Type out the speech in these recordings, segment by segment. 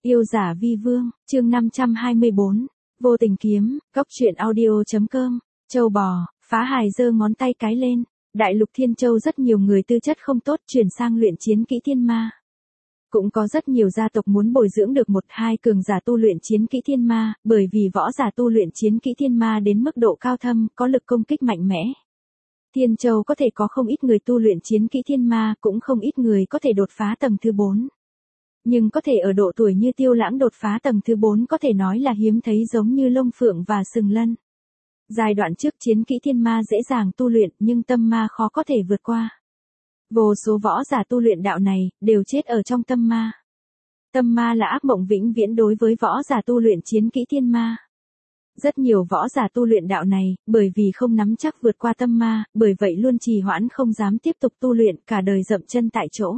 Yêu giả vi vương, chương 524, vô tình kiếm, góc truyện audio.com, châu bò, Phá Hài giơ ngón tay cái lên, đại lục Thiên Châu rất nhiều người tư chất không tốt chuyển sang luyện chiến kỹ thiên ma. Cũng có rất nhiều gia tộc muốn bồi dưỡng được một hai cường giả tu luyện chiến kỹ thiên ma, bởi vì võ giả tu luyện chiến kỹ thiên ma đến mức độ cao thâm, có lực công kích mạnh mẽ. Thiên Châu có thể có không ít người tu luyện chiến kỹ thiên ma, cũng không ít người có thể đột phá tầng thứ 4. Nhưng có thể ở độ tuổi như Tiêu Lãng đột phá tầng thứ 4 có thể nói là hiếm thấy, giống như Lông Phượng và Sừng Lân. Giai đoạn trước chiến kỹ thiên ma dễ dàng tu luyện, nhưng tâm ma khó có thể vượt qua. Vô số võ giả tu luyện đạo này, đều chết ở trong tâm ma. Tâm ma là ác mộng vĩnh viễn đối với võ giả tu luyện chiến kỹ thiên ma. Rất nhiều võ giả tu luyện đạo này, bởi vì không nắm chắc vượt qua tâm ma, bởi vậy luôn trì hoãn không dám tiếp tục tu luyện, cả đời dậm chân tại chỗ.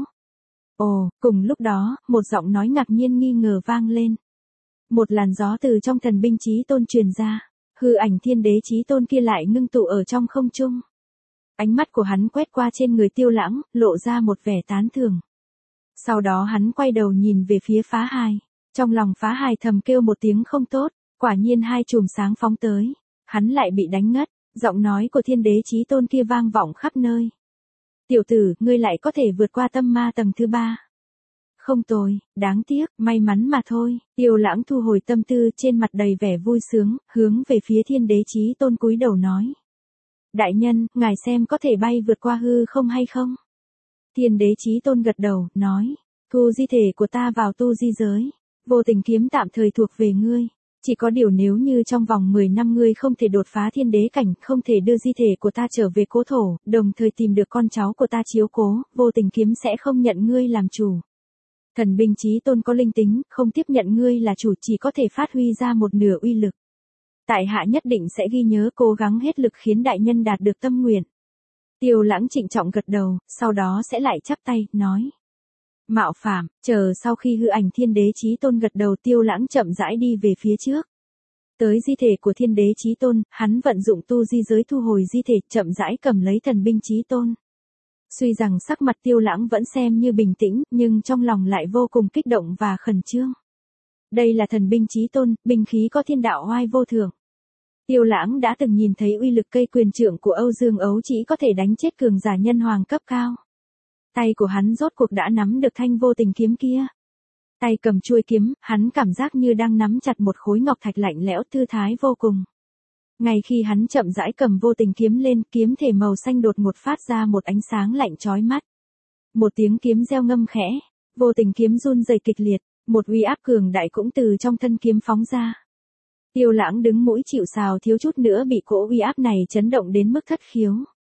Ồ, cùng lúc đó, một giọng nói ngạc nhiên nghi ngờ vang lên. Một làn gió từ trong thần binh chí tôn truyền ra, hư ảnh thiên đế chí tôn kia lại ngưng tụ ở trong không trung. Ánh mắt của hắn quét qua trên người Tiêu Lãng, lộ ra một vẻ tán thưởng. Sau đó hắn quay đầu nhìn về phía Phá Hài. Trong lòng Phá Hài thầm kêu một tiếng không tốt, quả nhiên hai chùm sáng phóng tới. Hắn lại bị đánh ngất, giọng nói của thiên đế chí tôn kia vang vọng khắp nơi. Tiểu tử, ngươi lại có thể vượt qua tâm ma tầng thứ 3. Không tồi, đáng tiếc, may mắn mà thôi. Tiêu Lãng thu hồi tâm tư, trên mặt đầy vẻ vui sướng, hướng về phía thiên đế chí tôn cúi đầu nói. Đại nhân, ngài xem có thể bay vượt qua hư không hay không? Thiên đế chí tôn gật đầu, nói. Thu di thể của ta vào tu di giới. Vô tình kiếm tạm thời thuộc về ngươi. Chỉ có điều nếu như trong vòng 10 năm ngươi không thể đột phá thiên đế cảnh, không thể đưa di thể của ta trở về cố thổ, đồng thời tìm được con cháu của ta chiếu cố, vô tình kiếm sẽ không nhận ngươi làm chủ. Thần binh chí tôn có linh tính, không tiếp nhận ngươi là chủ, chỉ có thể phát huy ra một nửa uy lực. Tại hạ nhất định sẽ ghi nhớ, cố gắng hết lực khiến đại nhân đạt được tâm nguyện. Tiêu Lãng trịnh trọng gật đầu, sau đó sẽ lại chắp tay, nói. Mạo phạm, chờ sau khi hư ảnh thiên đế chí tôn gật đầu, Tiêu Lãng chậm rãi đi về phía trước. Tới di thể của thiên đế chí tôn, hắn vận dụng tu di giới thu hồi di thể, chậm rãi cầm lấy thần binh chí tôn. Suy rằng sắc mặt Tiêu Lãng vẫn xem như bình tĩnh, nhưng trong lòng lại vô cùng kích động và khẩn trương. Đây là thần binh chí tôn, binh khí có thiên đạo oai vô thượng. Tiêu Lãng đã từng nhìn thấy uy lực cây quyền trượng của Âu Dương Ấu Chỉ có thể đánh chết cường giả nhân hoàng cấp cao. Tay của hắn rốt cuộc đã nắm được thanh vô tình kiếm kia. Tay cầm chuôi kiếm, hắn cảm giác như đang nắm chặt một khối ngọc thạch lạnh lẽo, thư thái vô cùng. Ngay khi hắn chậm rãi cầm vô tình kiếm lên, kiếm thể màu xanh đột ngột phát ra một ánh sáng lạnh chói mắt. Một tiếng kiếm reo ngâm khẽ, vô tình kiếm run rẩy kịch liệt, một uy áp cường đại cũng từ trong thân kiếm phóng ra. Tiêu Lãng đứng mũi chịu sào, thiếu chút nữa bị cỗ uy áp này chấn động đến mức thất khiếu.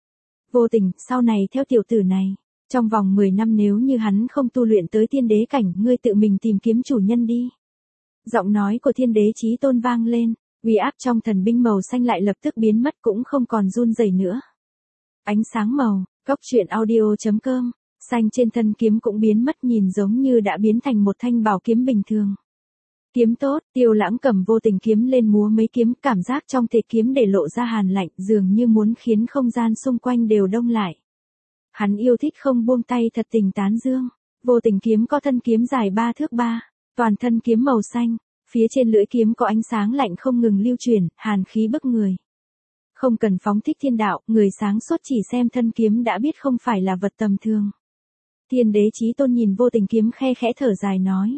Vô tình, sau này theo tiểu tử này, trong vòng 10 năm nếu như hắn không tu luyện tới thiên đế cảnh, ngươi tự mình tìm kiếm chủ nhân đi. Giọng nói của thiên đế chí tôn vang lên, uy áp trong thần binh màu xanh lại lập tức biến mất, cũng không còn run rẩy nữa. Ánh sáng màu, góc truyện audio.com, xanh trên thân kiếm cũng biến mất, nhìn giống như đã biến thành một thanh bảo kiếm bình thường. Kiếm tốt, Tiêu Lãng cầm vô tình kiếm lên múa mấy kiếm, cảm giác trong thể kiếm để lộ ra hàn lạnh, dường như muốn khiến không gian xung quanh đều đông lại. Hắn yêu thích không buông tay, thật tình tán dương. Vô tình kiếm có thân kiếm dài 3 thước 3, toàn thân kiếm màu xanh, phía trên lưỡi kiếm có ánh sáng lạnh không ngừng lưu chuyển, hàn khí bức người. Không cần phóng thích thiên đạo, người sáng suốt chỉ xem thân kiếm đã biết không phải là vật tầm thường. Thiên đế chí tôn nhìn vô tình kiếm khe khẽ thở dài nói.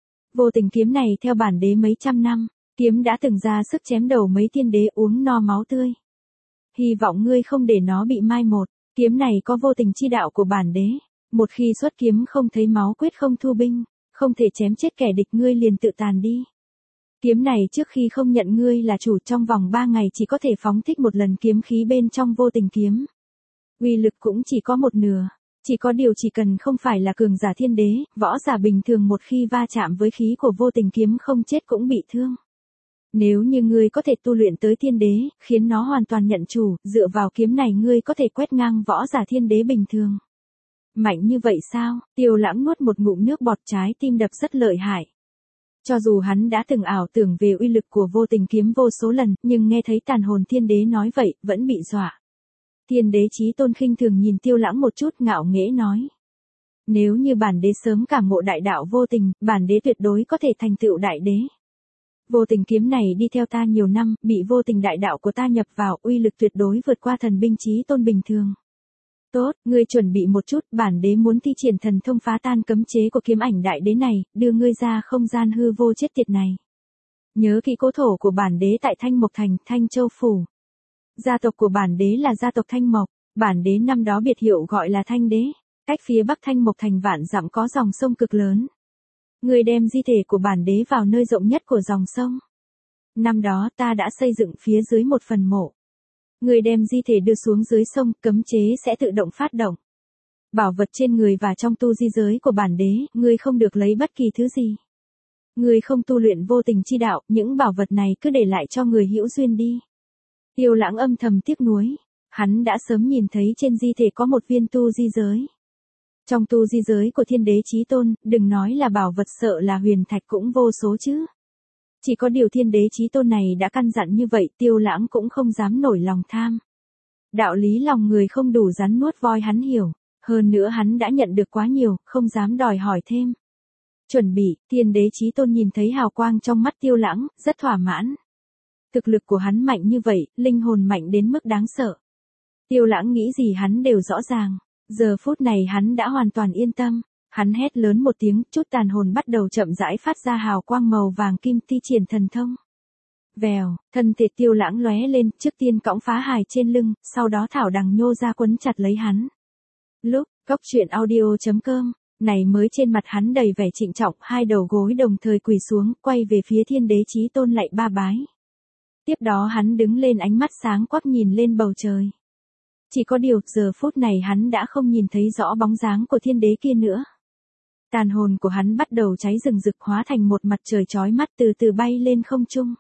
Vô tình kiếm này theo bản đế mấy trăm năm, kiếm đã từng ra sức chém đầu mấy thiên đế, uống no máu tươi. Hy vọng ngươi không để nó bị mai một, kiếm này có vô tình chi đạo của bản đế. Một khi xuất kiếm không thấy máu, quyết không thu binh, không thể chém chết kẻ địch, ngươi liền tự tàn đi. Kiếm này trước khi không nhận ngươi là chủ, trong vòng 3 ngày chỉ có thể phóng thích một lần kiếm khí bên trong vô tình kiếm. Uy lực cũng chỉ có một nửa. Chỉ có điều chỉ cần không phải là cường giả thiên đế, võ giả bình thường một khi va chạm với khí của vô tình kiếm không chết cũng bị thương. Nếu như ngươi có thể tu luyện tới thiên đế, khiến nó hoàn toàn nhận chủ, dựa vào kiếm này ngươi có thể quét ngang võ giả thiên đế bình thường. Mạnh như vậy sao? Tiêu Lãng nuốt một ngụm nước bọt, trái tim đập rất lợi hại. Cho dù hắn đã từng ảo tưởng về uy lực của vô tình kiếm vô số lần, nhưng nghe thấy tàn hồn thiên đế nói vậy, vẫn bị dọa. Thiên đế chí tôn khinh thường nhìn Tiêu Lãng một chút, ngạo nghễ nói. Nếu như bản đế sớm cảm ngộ đại đạo vô tình, bản đế tuyệt đối có thể thành tựu đại đế. Vô tình kiếm này đi theo ta nhiều năm, bị vô tình đại đạo của ta nhập vào, uy lực tuyệt đối vượt qua thần binh chí tôn bình thường. Tốt, ngươi chuẩn bị một chút, bản đế muốn thi triển thần thông phá tan cấm chế của kiếm ảnh đại đế này, đưa ngươi ra không gian hư vô chết tiệt này. Nhớ kỹ cố thổ của bản đế tại Thanh Mộc Thành, Thanh Châu Phủ. Gia tộc của bản đế là gia tộc Thanh Mộc, bản đế năm đó biệt hiệu gọi là Thanh Đế. Cách phía bắc Thanh Mộc Thành vạn dặm có dòng sông cực lớn. Ngươi đem di thể của bản đế vào nơi rộng nhất của dòng sông. Năm đó ta đã xây dựng phía dưới một phần mộ. Ngươi đem di thể đưa xuống dưới sông, cấm chế sẽ tự động phát động. Bảo vật trên người và trong tu di giới của bản đế, ngươi không được lấy bất kỳ thứ gì. Ngươi không tu luyện vô tình chi đạo, những bảo vật này cứ để lại cho người hữu duyên đi. Tiêu Lãng âm thầm tiếc nuối. Hắn đã sớm nhìn thấy trên di thể có một viên tu di giới. Trong tu di giới của Thiên Đế Chí Tôn, đừng nói là bảo vật, sợ là huyền thạch cũng vô số chứ. Chỉ có điều Thiên Đế Chí Tôn này đã căn dặn như vậy, Tiêu Lãng cũng không dám nổi lòng tham. Đạo lý lòng người không đủ rắn nuốt voi hắn hiểu, hơn nữa hắn đã nhận được quá nhiều, không dám đòi hỏi thêm. Chuẩn bị, Thiên Đế Chí Tôn nhìn thấy hào quang trong mắt Tiêu Lãng, rất thỏa mãn. Thực lực của hắn mạnh như vậy, linh hồn mạnh đến mức đáng sợ. Tiêu Lãng nghĩ gì hắn đều rõ ràng. Giờ phút này hắn đã hoàn toàn yên tâm. Hắn hét lớn một tiếng, chút tàn hồn bắt đầu chậm rãi phát ra hào quang màu vàng kim, thi triển thần thông. Vèo, thân thể Tiêu Lãng lóe lên, trước tiên cõng Phá Hải trên lưng, sau đó thảo đằng nhô ra quấn chặt lấy hắn. Lúc, goctruyện.audio.com, này mới trên mặt hắn đầy vẻ trịnh trọng, hai đầu gối đồng thời quỳ xuống, quay về phía Thiên Đế Chí Tôn lạy ba bái. Tiếp đó hắn đứng lên, ánh mắt sáng quắc nhìn lên bầu trời. Chỉ có điều, giờ phút này hắn đã không nhìn thấy rõ bóng dáng của thiên đế kia nữa. Tàn hồn của hắn bắt đầu cháy rừng rực, hóa thành một mặt trời chói mắt, từ từ bay lên không trung.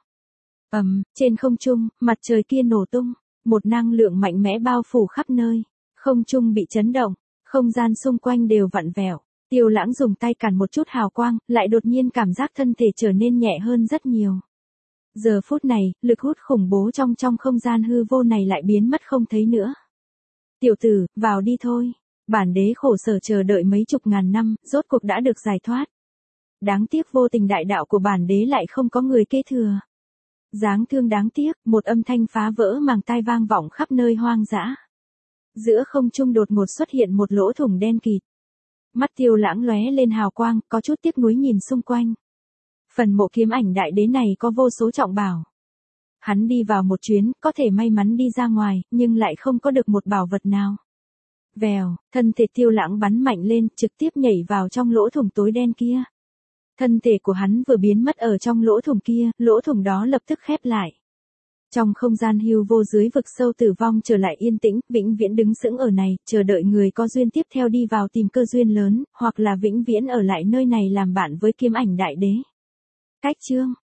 Trên không trung, mặt trời kia nổ tung, một năng lượng mạnh mẽ bao phủ khắp nơi. Không trung bị chấn động, không gian xung quanh đều vặn vẹo. Tiêu Lãng dùng tay cản một chút hào quang, lại đột nhiên cảm giác thân thể trở nên nhẹ hơn rất nhiều. Giờ phút này, lực hút khủng bố trong không gian hư vô này lại biến mất không thấy nữa. Tiểu tử, vào đi thôi. Bản đế khổ sở chờ đợi mấy chục ngàn năm, rốt cuộc đã được giải thoát. Đáng tiếc vô tình đại đạo của bản đế lại không có người kế thừa. Dáng thương đáng tiếc, một âm thanh phá vỡ màng tai vang vọng khắp nơi hoang dã. Giữa không trung đột ngột xuất hiện một lỗ thủng đen kịt. Mắt Tiêu Lãng lóe lên hào quang, có chút tiếc nuối nhìn xung quanh. Phần mộ kiếm ảnh đại đế này có vô số trọng bảo. Hắn đi vào một chuyến, có thể may mắn đi ra ngoài, nhưng lại không có được một bảo vật nào. Vèo, thân thể Tiêu Lãng bắn mạnh lên, trực tiếp nhảy vào trong lỗ thủng tối đen kia. Thân thể của hắn vừa biến mất ở trong lỗ thủng kia, lỗ thủng đó lập tức khép lại. Trong không gian hưu vô dưới vực sâu tử vong trở lại yên tĩnh, vĩnh viễn đứng sững ở này, chờ đợi người có duyên tiếp theo đi vào tìm cơ duyên lớn, hoặc là vĩnh viễn ở lại nơi này làm bạn với kiếm ảnh đại đế. Cách chương